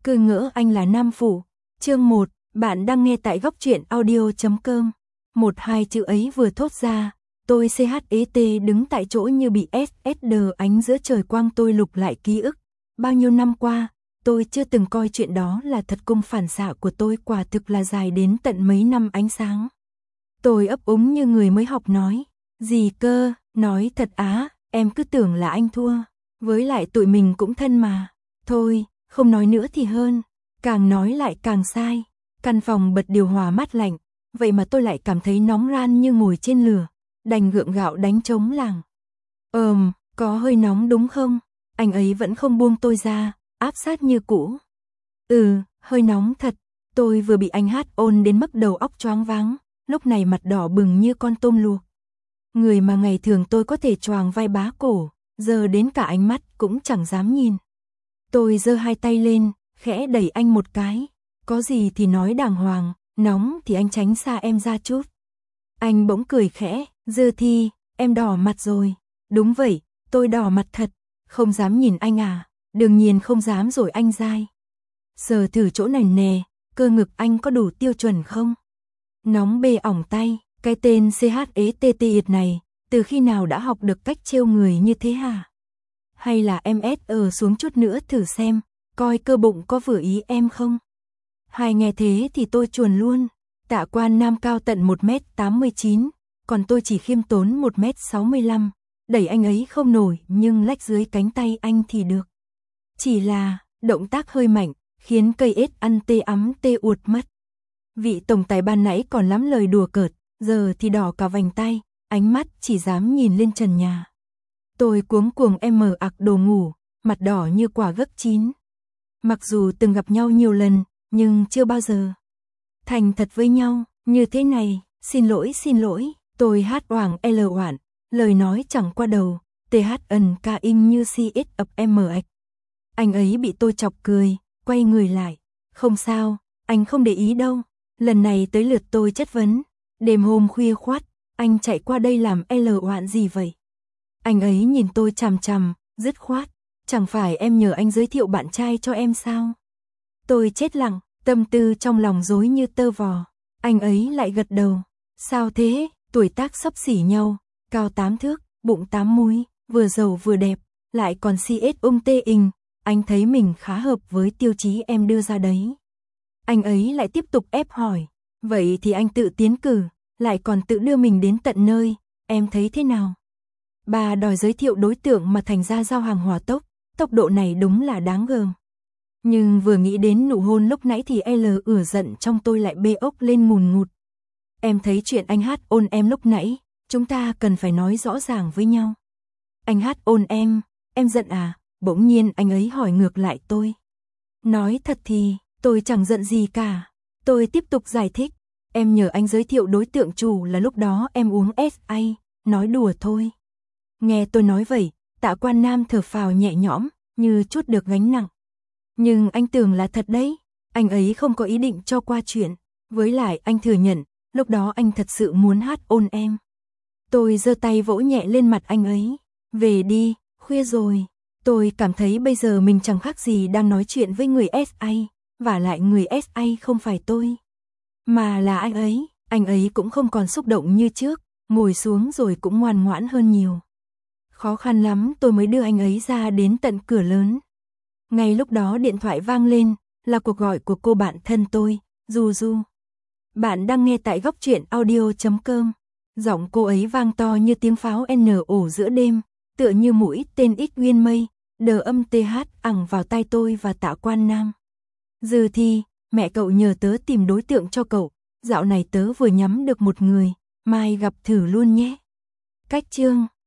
Cứ ngỡ anh là nam phụ. Chương 1, bạn đang nghe tại góc truyện audio.com. Một hai chữ ấy vừa thốt ra, tôi CHET đứng tại chỗ như bị SSD ánh giữa trời quang. Tôi lục lại ký ức. Bao nhiêu năm qua, tôi chưa từng coi chuyện đó là thật. Cung phản xạ của tôi quả thực là dài đến tận mấy năm ánh sáng. Tôi ấp úng như người mới học nói. Gì cơ, nói thật á, em cứ tưởng là anh thua. Với lại tụi mình cũng thân mà. Thôi, không nói nữa thì hơn. Càng nói lại càng sai. Căn phòng bật điều hòa mát lạnh. Vậy mà tôi lại cảm thấy nóng ran như ngồi trên lửa. Đành gượng gạo đánh trống lảng. Có hơi nóng đúng không? Anh ấy vẫn không buông tôi ra, áp sát như cũ. Hơi nóng thật. Tôi vừa bị anh ôn đến mức đầu óc choáng váng. Lúc này mặt đỏ bừng như con tôm luộc. Người mà ngày thường tôi có thể choàng vai bá cổ, giờ đến cả ánh mắt cũng chẳng dám nhìn. Tôi giơ hai tay lên, khẽ đẩy anh một cái. Có gì thì nói đàng hoàng, nóng thì anh tránh xa em ra chút. Anh bỗng cười khẽ, Dư Thi, em đỏ mặt rồi. Đúng vậy, tôi đỏ mặt thật. Không dám nhìn anh à? Đương nhiên không dám rồi anh dai. Sờ thử chỗ này nè, cơ ngực anh có đủ tiêu chuẩn không? Nóng bê ỏng tay, cái tên CHETT này, từ khi nào đã học được cách trêu người như thế hả? Hay là em xuống chút nữa thử xem, coi cơ bụng có vừa ý em không? Hai nghe thế thì tôi chuồn luôn. Tạ Quan Nam cao tận 1m89, còn tôi chỉ khiêm tốn 1m65. Đẩy anh ấy không nổi nhưng lách dưới cánh tay anh thì được. Chỉ là, động tác hơi mạnh, khiến cây ếch ăn tê ấm tê uột mất. Vị tổng tài ban nãy còn lắm lời đùa cợt, giờ thì đỏ cả vành tay, ánh mắt chỉ dám nhìn lên trần nhà. Tôi cuống cuồng em ặc đồ ngủ, mặt đỏ như quả gấc chín. Mặc dù từng gặp nhau nhiều lần, nhưng chưa bao giờ thành thật với nhau, như thế này. Xin lỗi, tôi hát oảng oản, lời nói chẳng qua đầu, THNK im như CS ập MX. Anh ấy bị tôi chọc cười, quay người lại. Không sao, anh không để ý đâu. Lần này tới lượt tôi chất vấn. Đêm hôm khuya khoắt, anh chạy qua đây làm oạn gì vậy? Anh ấy nhìn tôi chằm chằm, dứt khoát. Chẳng phải em nhờ anh giới thiệu bạn trai cho em sao? Tôi chết lặng, tâm tư trong lòng rối như tơ vò. Anh ấy lại gật đầu. Sao thế? Tuổi tác xấp xỉ nhau, cao 8 thước, bụng 8 múi, vừa giàu vừa đẹp, lại còn CS tê ình. Anh thấy mình khá hợp với tiêu chí em đưa ra đấy. Anh ấy lại tiếp tục ép hỏi. Vậy thì anh tự tiến cử, lại còn tự đưa mình đến tận nơi, em thấy thế nào? Bà đòi giới thiệu đối tượng mà thành ra giao hàng hỏa tốc, tốc độ này đúng là đáng gờm. Nhưng vừa nghĩ đến nụ hôn lúc nãy thì ửa giận trong tôi lại bê ốc lên ngùn ngụt. Em thấy chuyện anh ôn em lúc nãy, chúng ta cần phải nói rõ ràng với nhau. Anh ôn em giận à? Bỗng nhiên anh ấy hỏi ngược lại tôi. Nói thật thì, tôi chẳng giận gì cả. Tôi tiếp tục giải thích. Em nhờ anh giới thiệu đối tượng chủ là lúc đó em uống SA, nói đùa thôi. Nghe tôi nói vậy, Tạ Quan Nam thở phào nhẹ nhõm, như chút được gánh nặng. Nhưng anh tưởng là thật đấy, anh ấy không có ý định cho qua chuyện. Với lại anh thừa nhận, lúc đó anh thật sự muốn ôn em. Tôi giơ tay vỗ nhẹ lên mặt anh ấy. Về đi, khuya rồi. Tôi cảm thấy bây giờ mình chẳng khác gì đang nói chuyện với người SA, và lại người SA không phải tôi, mà là anh ấy cũng không còn xúc động như trước, ngồi xuống rồi cũng ngoan ngoãn hơn nhiều. Khó khăn lắm tôi mới đưa anh ấy ra đến tận cửa lớn. Ngay lúc đó điện thoại vang lên, là cuộc gọi của cô bạn thân tôi, Du Du. Bạn đang nghe tại góc truyện audio.com. Giọng cô ấy vang to như tiếng pháo nổ giữa đêm, tựa như mũi tên ích nguyên mây, đờ âm TH ẳng vào tai tôi và Tạ Quan Nam. Dư Thi, mẹ cậu nhờ tớ tìm đối tượng cho cậu, dạo này tớ vừa nhắm được một người, mai gặp thử luôn nhé. Cách chương